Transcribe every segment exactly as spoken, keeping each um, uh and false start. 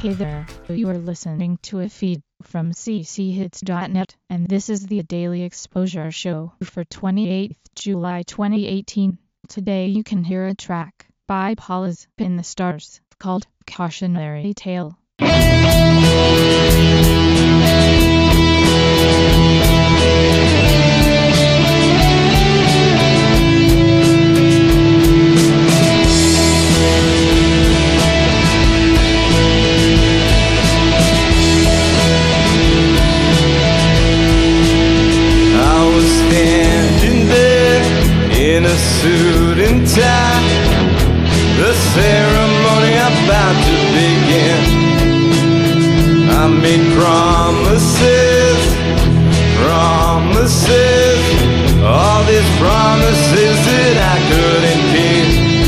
Hey there, you are listening to a feed from c c hits dot net, and this is the Daily Exposure Show for twenty-eighth of July twenty eighteen. Today you can hear a track by Paula's In the Stars called Cautionary Tale. Suit and tie, the ceremony about to begin. I made promises, promises, all these promises that I couldn't keep.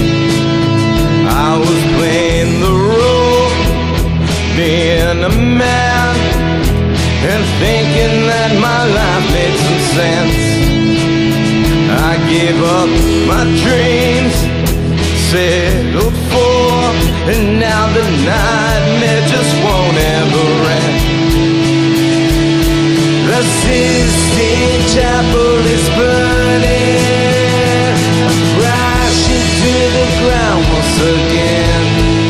I was playing the role, being a man, and thinking that my life made some sense. I gave up my dreams, settled for, and now the nightmare just won't ever end. The Sistine Chapel is burning, I'm crashing to the ground once again.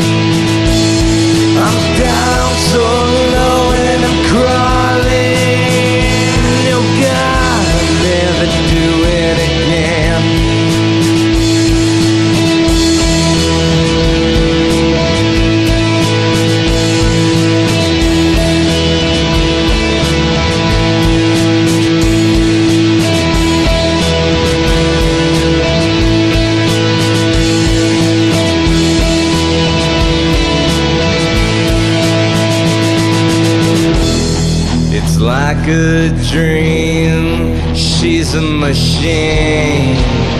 I'm down so low and I'm crawling. Oh God, I'll never do it again. It's like a dream, she's a machine.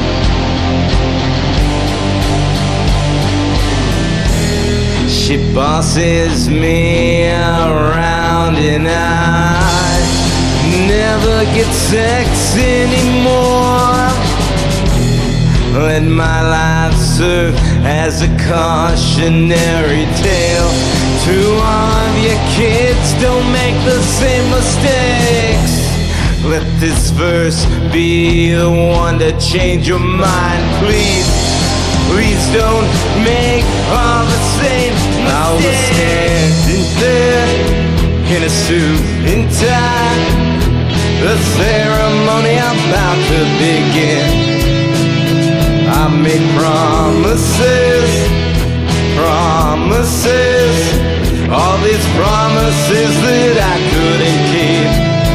She bosses me around and I never get sex anymore. Let my life serve as a cautionary tale to all of your kids, don't make the same mistakes. Let this verse be the one to change your mind, please. Please don't make all the same mistakes. I was standing there in a suit and tie, the ceremony about to begin. I made promises, promises, all these promises that I couldn't keep.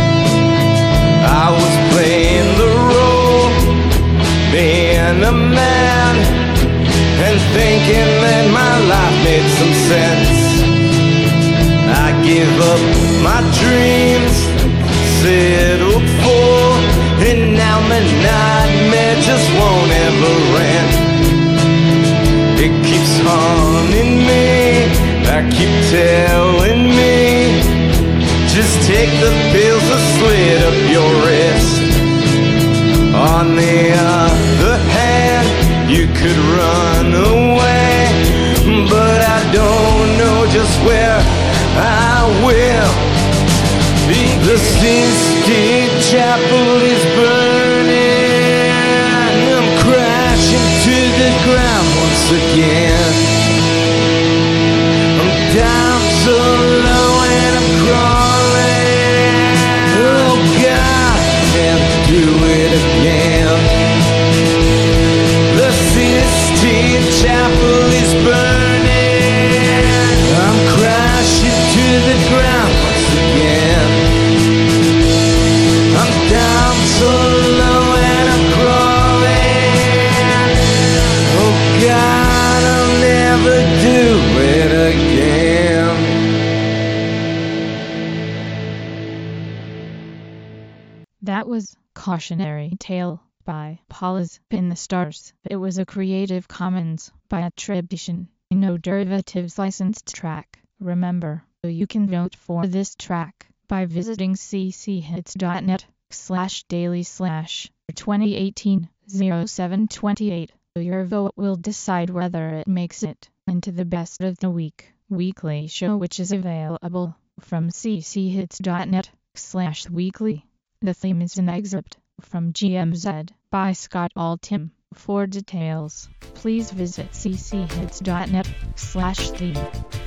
I was playing the role, being a man, and thinking that my life made some sense. I gave up my dreams, settled for, and now the nightmare just won't ever end. It keeps haunting me, I keep telling me, just take the pills or slit up your wrist. On the other hand, you could run away, but I don't know just where I will. The Sistine Chapel is burning, I'm crashing to the ground once again. I'm down so low and I'm crawling. Oh God, I can't do it again. The Sistine Chapel is burning, I'm crashing to the ground once again. I'm down so low and I'm crawling. Oh God, I'll never do it again. That was Cautionary Tale by Paula's In the Stars. It was a Creative Commons by attribution, no derivatives licensed track. Remember, you can vote for this track by visiting c c hits dot net slash daily slash twenty eighteen oh seven twenty-eight. Your vote will decide whether it makes it into the best of the week. weekly show which is available from cchits.net slash weekly. The theme is an excerpt from G M Z by Scott Altham. For details, please visit cchits.net slash theme.